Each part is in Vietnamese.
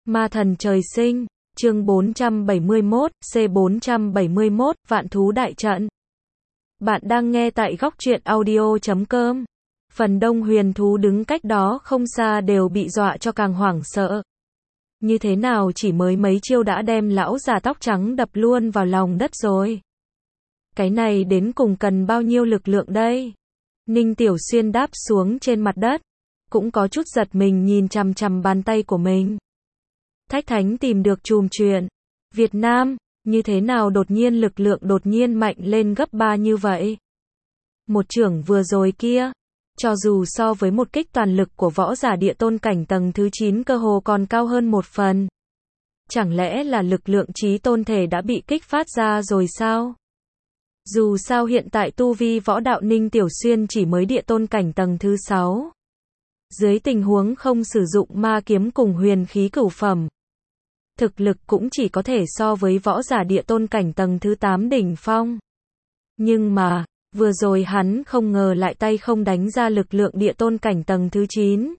Ma thần trời sinh, chương 471, C471, Vạn thú đại trận. Bạn đang nghe tại góc truyện audio.com. Phần đông huyền thú đứng cách đó không xa đều bị dọa cho càng hoảng sợ. Như thế nào chỉ mới mấy chiêu đã đem lão già tóc trắng đập luôn vào lòng đất rồi. Cái này đến cùng cần bao nhiêu lực lượng đây? Ninh Tiểu Xuyên đáp xuống trên mặt đất, cũng có chút giật mình nhìn chằm chằm bàn tay của mình. Thách Thánh tìm được chùm chuyện Việt Nam, như thế nào đột nhiên lực lượng đột nhiên mạnh lên gấp 3 như vậy? Một chưởng vừa rồi kia, cho dù so với một kích toàn lực của võ giả địa tôn cảnh tầng thứ 9 cơ hồ còn cao hơn một phần. Chẳng lẽ là lực lượng chí tôn thể đã bị kích phát ra rồi sao? Dù sao hiện tại tu vi võ đạo Ninh Tiểu Xuyên chỉ mới địa tôn cảnh tầng thứ 6. Dưới tình huống không sử dụng ma kiếm cùng huyền khí cửu phẩm, thực lực cũng chỉ có thể so với võ giả địa tôn cảnh tầng thứ 8 đỉnh phong. Nhưng mà, vừa rồi hắn không ngờ lại tay không đánh ra lực lượng địa tôn cảnh tầng thứ 9.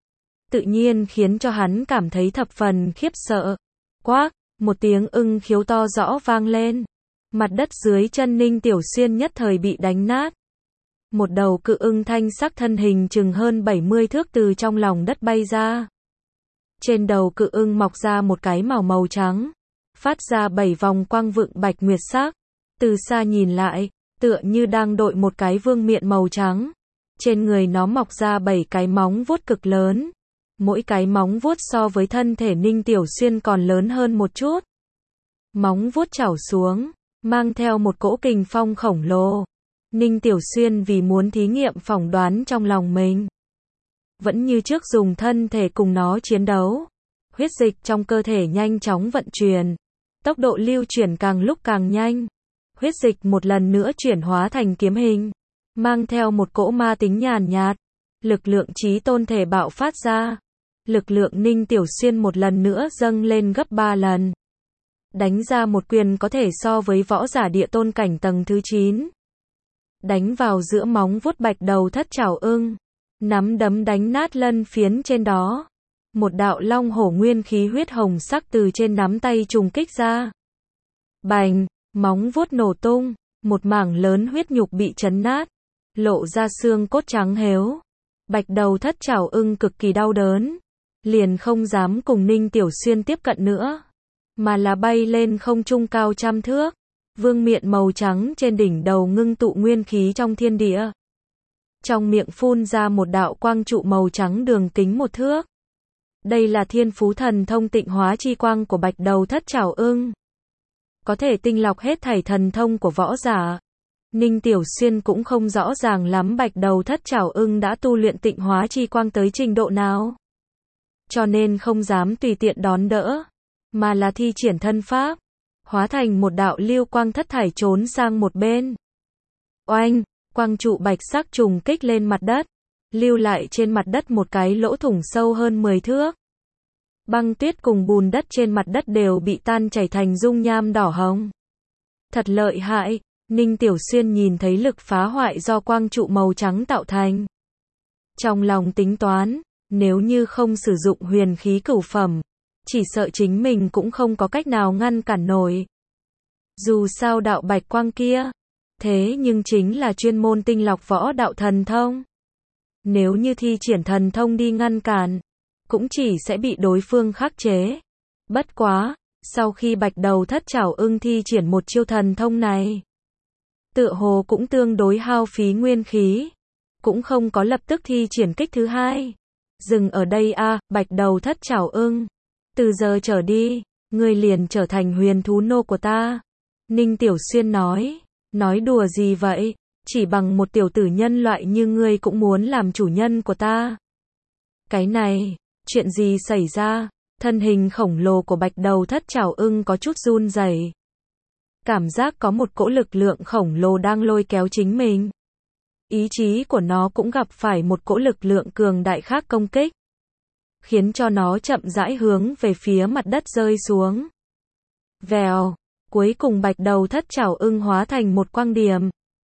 Tự nhiên khiến cho hắn cảm thấy thập phần khiếp sợ. Quác, một tiếng ưng khiếu to rõ vang lên. Mặt đất dưới chân Ninh Tiểu Xuyên nhất thời bị đánh nát. Một đầu cự ưng thanh sắc thân hình chừng hơn 70 thước từ trong lòng đất bay ra. Trên đầu cự ưng mọc ra một cái màu trắng, phát ra 7 vòng quang vượng bạch nguyệt sắc. Từ xa nhìn lại, tựa như đang đội một cái vương miện màu trắng. Trên người nó mọc ra 7 cái móng vuốt cực lớn. Mỗi cái móng vuốt so với thân thể Ninh Tiểu Xuyên còn lớn hơn một chút. Móng vuốt chảo xuống, mang theo một cỗ kình phong khổng lồ. Ninh Tiểu Xuyên vì muốn thí nghiệm phỏng đoán trong lòng mình, vẫn như trước dùng thân thể cùng nó chiến đấu. Huyết dịch trong cơ thể nhanh chóng vận chuyển, tốc độ lưu chuyển càng lúc càng nhanh. Huyết dịch một lần nữa chuyển hóa thành kiếm hình, mang theo một cỗ ma tính nhàn nhạt. Lực lượng chí tôn thể bạo phát ra. Lực lượng Ninh Tiểu Xuyên một lần nữa dâng lên gấp 3 lần. Đánh ra một quyền có thể so với võ giả địa tôn cảnh tầng thứ 9. Đánh vào giữa móng vuốt bạch đầu thất trảo ưng. Nắm đấm đánh nát lân phiến trên đó. Một đạo long hổ nguyên khí huyết hồng sắc từ trên nắm tay trùng kích ra. Bành, móng vuốt nổ tung, một mảng lớn huyết nhục bị chấn nát, lộ ra xương cốt trắng héo. Bạch đầu thất trảo ưng cực kỳ đau đớn, liền không dám cùng Ninh Tiểu Xuyên tiếp cận nữa, mà là bay lên không trung cao trăm thước. Vương miện màu trắng trên đỉnh đầu ngưng tụ nguyên khí trong thiên địa. Trong miệng phun ra một đạo quang trụ màu trắng đường kính 1 thước. Đây là thiên phú thần thông tịnh hóa chi quang của bạch đầu thất trảo ưng. Có thể tinh lọc hết thảy thần thông của võ giả. Ninh Tiểu Xuyên cũng không rõ ràng lắm bạch đầu thất trảo ưng đã tu luyện tịnh hóa chi quang tới trình độ nào, cho nên không dám tùy tiện đón đỡ, mà là thi triển thân pháp, hóa thành một đạo lưu quang thất thải trốn sang một bên. Oanh, quang trụ bạch sắc trùng kích lên mặt đất, lưu lại trên mặt đất một cái lỗ thủng sâu hơn 10 thước. Băng tuyết cùng bùn đất trên mặt đất đều bị tan chảy thành dung nham đỏ hồng. Thật lợi hại, Ninh Tiểu Xuyên nhìn thấy lực phá hoại do quang trụ màu trắng tạo thành. Trong lòng tính toán, nếu như không sử dụng huyền khí cửu phẩm, chỉ sợ chính mình cũng không có cách nào ngăn cản nổi. Dù sao đạo bạch quang kia, thế nhưng chính là chuyên môn tinh lọc võ đạo thần thông. Nếu như thi triển thần thông đi ngăn cản, cũng chỉ sẽ bị đối phương khắc chế. Bất quá, sau khi bạch đầu thất trảo ưng thi triển một chiêu thần thông này, tựa hồ cũng tương đối hao phí nguyên khí, cũng không có lập tức thi triển kích thứ hai. Dừng ở đây a, bạch đầu thất trảo ưng. Từ giờ trở đi, ngươi liền trở thành huyền thú nô của ta. Ninh Tiểu Xuyên nói đùa gì vậy, chỉ bằng một tiểu tử nhân loại như ngươi cũng muốn làm chủ nhân của ta. Cái này, chuyện gì xảy ra? Thân hình khổng lồ của bạch đầu thất trảo ưng có chút run rẩy. Cảm giác có một cỗ lực lượng khổng lồ đang lôi kéo chính mình. Ý chí của nó cũng gặp phải một cỗ lực lượng cường đại khác công kích, khiến cho nó chậm rãi hướng về phía mặt đất rơi xuống. Vèo, cuối cùng bạch đầu thất trảo ưng hóa thành một quang điểm,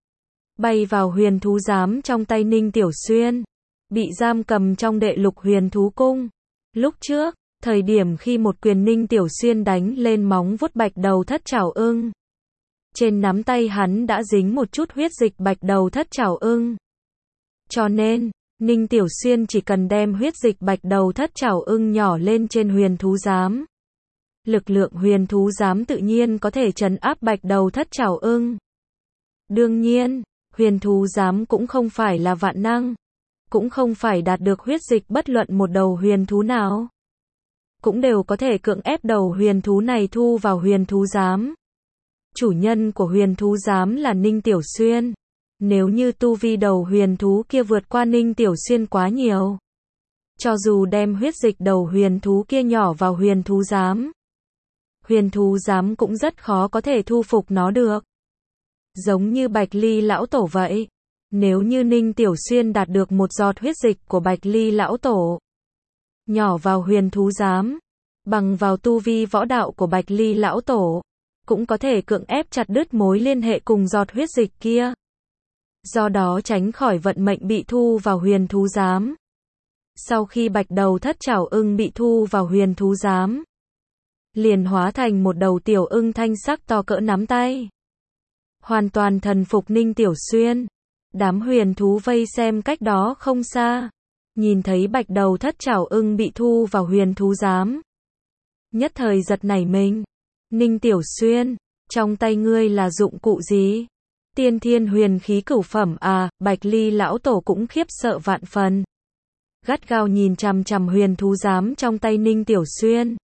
bay vào huyền thú giám trong tay Ninh Tiểu Xuyên, bị giam cầm trong đệ lục huyền thú cung. Lúc trước, Thời điểm khi một quyền Ninh Tiểu Xuyên đánh lên móng vuốt bạch đầu thất trảo ưng. Trên nắm tay hắn đã dính một chút huyết dịch bạch đầu thất trảo ưng. Cho nên, Ninh Tiểu Xuyên chỉ cần đem huyết dịch bạch đầu thất trảo ưng nhỏ lên trên huyền thú giám. Lực lượng huyền thú giám tự nhiên có thể trấn áp bạch đầu thất trảo ưng. Đương nhiên, huyền thú giám cũng không phải là vạn năng. Cũng không phải đạt được huyết dịch bất luận một đầu huyền thú nào. Cũng đều có thể cưỡng ép đầu huyền thú này thu vào huyền thú giám. Chủ nhân của huyền thú giám là Ninh Tiểu Xuyên. Nếu như tu vi đầu huyền thú kia vượt qua Ninh Tiểu Xuyên quá nhiều. Cho dù đem huyết dịch đầu huyền thú kia nhỏ vào huyền thú giám. Huyền thú giám cũng rất khó có thể thu phục nó được. Giống như Bạch Ly lão tổ vậy. Nếu như Ninh Tiểu Xuyên đạt được một giọt huyết dịch của Bạch Ly lão tổ. Nhỏ vào huyền thú giám. Bằng vào tu vi võ đạo của Bạch Ly lão tổ. Cũng có thể cưỡng ép chặt đứt mối liên hệ cùng giọt huyết dịch kia. Do đó tránh khỏi vận mệnh bị thu vào huyền thú giám. Sau khi bạch đầu thất trảo ưng bị thu vào huyền thú giám. Liền hóa thành một đầu tiểu ưng thanh sắc to cỡ nắm tay. Hoàn toàn thần phục Ninh Tiểu Xuyên. Đám huyền thú vây xem cách đó không xa. Nhìn thấy bạch đầu thất trảo ưng bị thu vào huyền thú giám. Nhất thời giật nảy mình. Ninh Tiểu Xuyên, trong tay ngươi là dụng cụ gì? Tiên thiên huyền khí cửu phẩm à? Bạch Ly lão tổ cũng khiếp sợ vạn phần. Gắt gao nhìn chằm chằm huyền thú giám trong tay Ninh Tiểu Xuyên.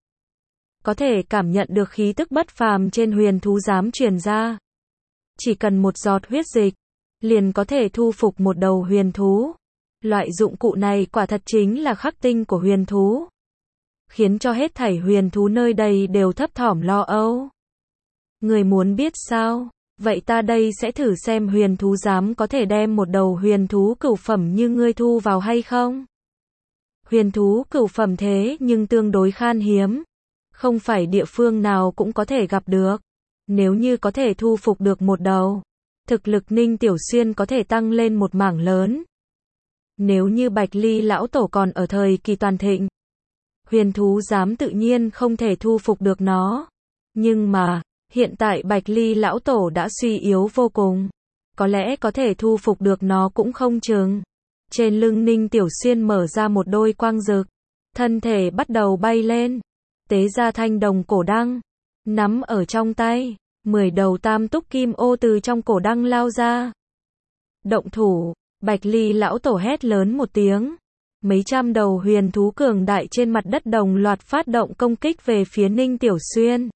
Có thể cảm nhận được khí tức bất phàm trên huyền thú giám truyền ra. Chỉ cần một giọt huyết dịch, liền có thể thu phục một đầu huyền thú. Loại dụng cụ này quả thật chính là khắc tinh của huyền thú. Khiến cho hết thảy huyền thú nơi đây đều thấp thỏm lo âu. Người muốn biết sao? Vậy ta đây sẽ thử xem huyền thú giám có thể đem một đầu huyền thú cửu phẩm như ngươi thu vào hay không? Huyền thú cửu phẩm thế nhưng tương đối khan hiếm. Không phải địa phương nào cũng có thể gặp được. Nếu như có thể thu phục được một đầu, thực lực Ninh Tiểu Xuyên có thể tăng lên một mảng lớn. Nếu như Bạch Ly lão tổ còn ở thời kỳ toàn thịnh, huyền thú giám tự nhiên không thể thu phục được nó. Nhưng mà, hiện tại Bạch Ly lão tổ đã suy yếu vô cùng. Có lẽ có thể thu phục được nó cũng không chừng. Trên lưng Ninh Tiểu Xuyên mở ra một đôi quang rực. Thân thể bắt đầu bay lên. Tế ra thanh đồng cổ đăng. Nắm ở trong tay. 10 đầu tam túc kim ô từ trong cổ đăng lao ra. Động thủ. Bạch Ly lão tổ hét lớn một tiếng. Mấy trăm đầu huyền thú cường đại trên mặt đất đồng loạt phát động công kích về phía Ninh Tiểu Xuyên.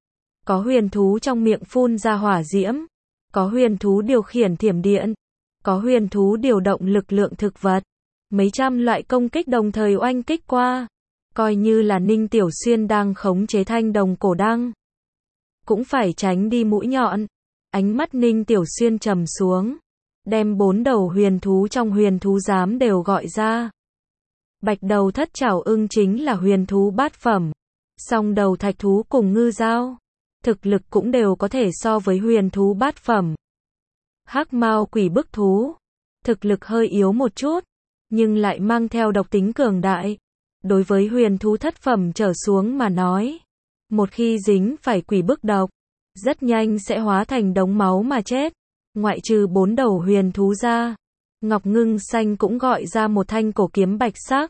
Có huyền thú trong miệng phun ra hỏa diễm. Có huyền thú điều khiển thiểm điện. Có huyền thú điều động lực lượng thực vật. Mấy trăm loại công kích đồng thời oanh kích qua. Coi như là Ninh Tiểu Xuyên đang khống chế thanh đồng cổ đăng. Cũng phải tránh đi mũi nhọn. Ánh mắt Ninh Tiểu Xuyên trầm xuống. Đem 4 đầu huyền thú trong huyền thú giám đều gọi ra. Bạch đầu thất trảo ưng chính là huyền thú bát phẩm. Song đầu thạch thú cùng ngư dao. Thực lực cũng đều có thể so với huyền thú bát phẩm. Hắc mao quỷ bức thú. Thực lực hơi yếu một chút. Nhưng lại mang theo độc tính cường đại. Đối với huyền thú thất phẩm trở xuống mà nói. Một khi dính phải quỷ bức độc. Rất nhanh sẽ hóa thành đống máu mà chết. Ngoại trừ 4 đầu huyền thú ra. Ngọc Ngưng Xanh cũng gọi ra một thanh cổ kiếm bạch sắc.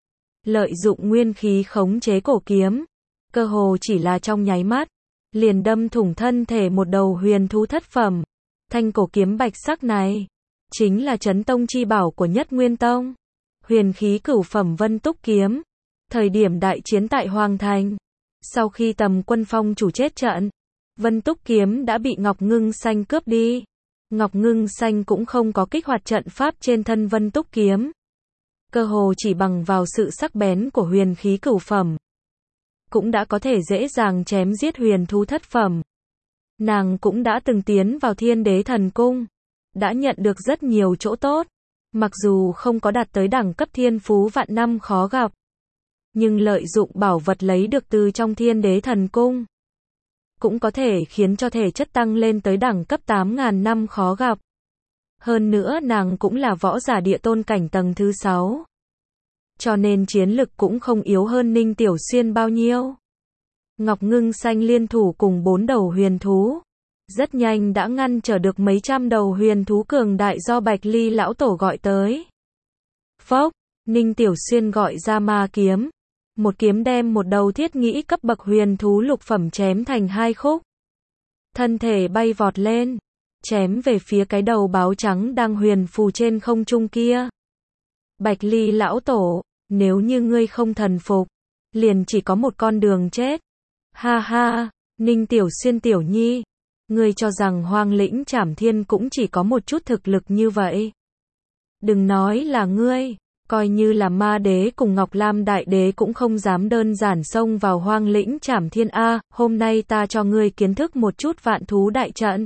Lợi dụng nguyên khí khống chế cổ kiếm. Cơ hồ chỉ là trong nháy mắt. Liền đâm thủng thân thể một đầu huyền thú thất phẩm. Thanh cổ kiếm bạch sắc này. Chính là Chấn Tông chi bảo của Nhất Nguyên Tông. Huyền khí cửu phẩm Vân Túc Kiếm. Thời điểm đại chiến tại Hoàng Thành. Sau khi Tầm Quân Phong chủ chết trận. Vân Túc Kiếm đã bị Ngọc Ngưng Xanh cướp đi. Ngọc Ngưng Xanh cũng không có kích hoạt trận pháp trên thân Vân Túc Kiếm. Cơ hồ chỉ bằng vào sự sắc bén của huyền khí cửu phẩm. Cũng đã có thể dễ dàng chém giết huyền thú thất phẩm. Nàng cũng đã từng tiến vào Thiên Đế Thần Cung. Đã nhận được rất nhiều chỗ tốt. Mặc dù không có đạt tới đẳng cấp thiên phú vạn năm khó gặp. Nhưng lợi dụng bảo vật lấy được từ trong Thiên Đế Thần Cung. Cũng có thể khiến cho thể chất tăng lên tới đẳng cấp 8.000 năm khó gặp. Hơn nữa nàng cũng là võ giả địa tôn cảnh tầng thứ 6. cho nên chiến lực cũng không yếu hơn Ninh Tiểu Xuyên bao nhiêu. Ngọc Ngưng Xanh liên thủ cùng 4 đầu huyền thú, rất nhanh đã ngăn trở được mấy trăm đầu huyền thú cường đại do Bạch Ly lão tổ gọi tới. Phốc, Ninh Tiểu Xuyên gọi ra ma kiếm, một kiếm đem một đầu thiết nghĩ cấp bậc huyền thú lục phẩm chém thành 2 khúc. Thân thể bay vọt lên, chém về phía cái đầu báo trắng đang huyền phù trên không trung kia. Bạch Ly lão tổ, nếu như ngươi không thần phục, liền chỉ có một con đường chết. Ha ha, Ninh Tiểu Xuyên tiểu nhi, ngươi cho rằng Hoang Lĩnh Trảm Thiên cũng chỉ có một chút thực lực như vậy. Đừng nói là ngươi, coi như là Ma Đế cùng Ngọc Lam Đại Đế cũng không dám đơn giản xông vào Hoang Lĩnh Trảm Thiên a, hôm nay ta cho ngươi kiến thức một chút vạn thú đại trận.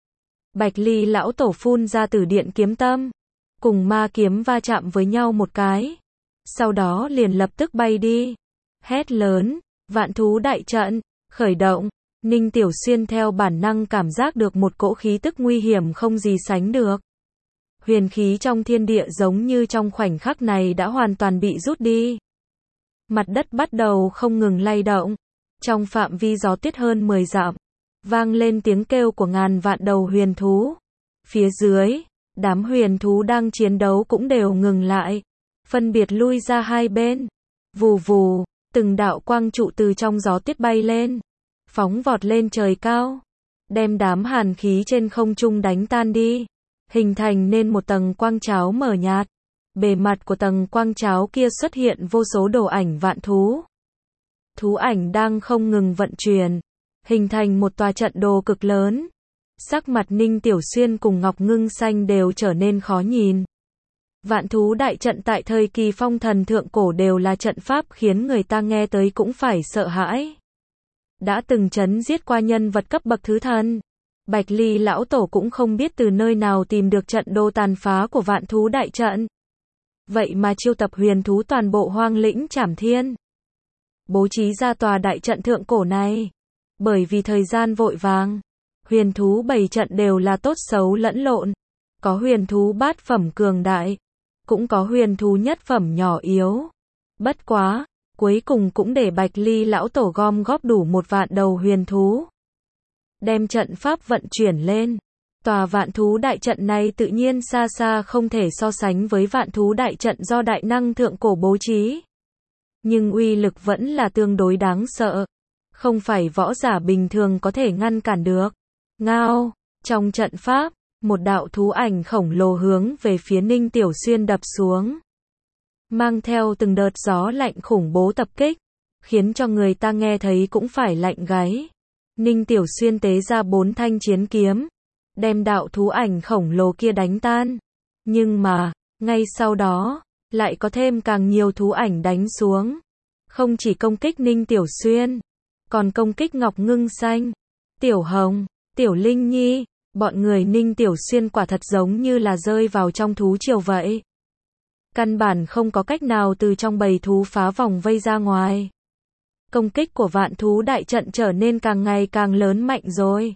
Bạch Ly lão tổ phun ra từ điện kiếm tâm, cùng ma kiếm va chạm với nhau một cái, sau đó liền lập tức bay đi. Hét lớn, vạn thú đại trận, khởi động. Ninh Tiểu Xuyên theo bản năng cảm giác được một cỗ khí tức nguy hiểm không gì sánh được. Huyền khí trong thiên địa giống như trong khoảnh khắc này đã hoàn toàn bị rút đi. Mặt đất bắt đầu không ngừng lay động. Trong phạm vi gió tuyết hơn 10 dặm, vang lên tiếng kêu của ngàn vạn đầu huyền thú. Phía dưới, đám huyền thú đang chiến đấu cũng đều ngừng lại, phân biệt lui ra hai bên. Vù vù, từng đạo quang trụ từ trong gió tuyết bay lên, phóng vọt lên trời cao, đem đám hàn khí trên không trung đánh tan đi, hình thành nên một tầng quang cháo mờ nhạt. Bề mặt của tầng quang cháo kia xuất hiện vô số đồ ảnh vạn thú. Thú ảnh đang không ngừng vận chuyển, hình thành một tòa trận đồ cực lớn. Sắc mặt Ninh Tiểu Xuyên cùng Ngọc Ngưng Xanh đều trở nên khó nhìn. Vạn thú đại trận tại thời kỳ phong thần thượng cổ đều là trận pháp khiến người ta nghe tới cũng phải sợ hãi. Đã từng trấn giết qua nhân vật cấp bậc thứ thần. Bạch Ly lão tổ cũng không biết từ nơi nào tìm được trận đồ tàn phá của vạn thú đại trận. Vậy mà chiêu tập huyền thú toàn bộ Hoang Lĩnh Trảm Thiên, bố trí ra tòa đại trận thượng cổ này. Bởi vì thời gian vội vàng, huyền thú 7 trận đều là tốt xấu lẫn lộn. Có huyền thú bát phẩm cường đại, cũng có huyền thú nhất phẩm nhỏ yếu. Bất quá, cuối cùng cũng để Bạch Ly lão tổ gom góp đủ 1 vạn đầu huyền thú. Đem trận pháp vận chuyển lên. Tòa vạn thú đại trận này tự nhiên xa xa không thể so sánh với vạn thú đại trận do đại năng thượng cổ bố trí. Nhưng uy lực vẫn là tương đối đáng sợ. Không phải võ giả bình thường có thể ngăn cản được. Ngao, trong trận pháp, một đạo thú ảnh khổng lồ hướng về phía Ninh Tiểu Xuyên đập xuống. Mang theo từng đợt gió lạnh khủng bố tập kích, khiến cho người ta nghe thấy cũng phải lạnh gáy. Ninh Tiểu Xuyên tế ra 4 thanh chiến kiếm, đem đạo thú ảnh khổng lồ kia đánh tan. Nhưng mà, ngay sau đó, lại có thêm càng nhiều thú ảnh đánh xuống. Không chỉ công kích Ninh Tiểu Xuyên, còn công kích Ngọc Ngưng Xanh, Tiểu Hồng, Tiểu Linh Nhi. Bọn người Ninh Tiểu Xuyên quả thật giống như là rơi vào trong thú triều vậy. Căn bản không có cách nào từ trong bầy thú phá vòng vây ra ngoài. Công kích của vạn thú đại trận trở nên càng ngày càng lớn mạnh rồi.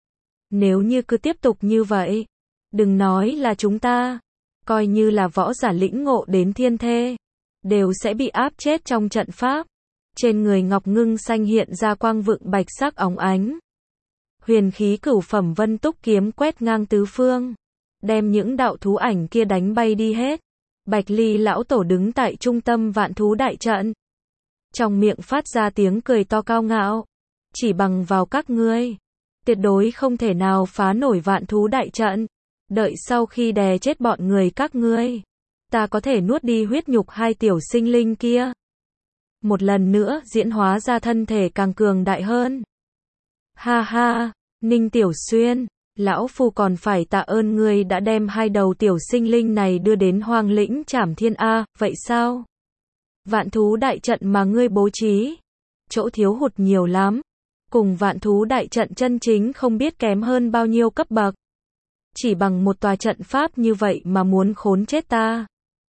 Nếu như cứ tiếp tục như vậy, đừng nói là chúng ta, coi như là võ giả lĩnh ngộ đến thiên thê, đều sẽ bị áp chết trong trận pháp. Trên người Ngọc Ngưng Xanh hiện ra quang vượng bạch sắc óng ánh. Huyền khí cửu phẩm vân túc kiếm quét ngang tứ phương, đem những đạo thú ảnh kia đánh bay đi hết. Bạch Ly lão tổ đứng tại trung tâm vạn thú đại trận, trong miệng phát ra tiếng cười to cao ngạo. Chỉ bằng vào các ngươi, tuyệt đối không thể nào phá nổi vạn thú đại trận. Đợi sau khi đè chết bọn người các ngươi, ta có thể nuốt đi huyết nhục 2 tiểu sinh linh kia. Một lần nữa diễn hóa ra thân thể càng cường đại hơn. Ha ha, Ninh Tiểu Xuyên, lão phu còn phải tạ ơn ngươi đã đem 2 đầu tiểu sinh linh này đưa đến Hoang Lĩnh Trảm Thiên a, vậy sao? Vạn thú đại trận mà ngươi bố trí, chỗ thiếu hụt nhiều lắm. Cùng vạn thú đại trận chân chính không biết kém hơn bao nhiêu cấp bậc. Chỉ bằng một tòa trận pháp như vậy mà muốn khốn chết ta.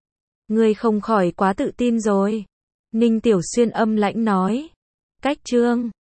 Ngươi không khỏi quá tự tin rồi. Ninh Tiểu Xuyên âm lãnh nói. Cách chương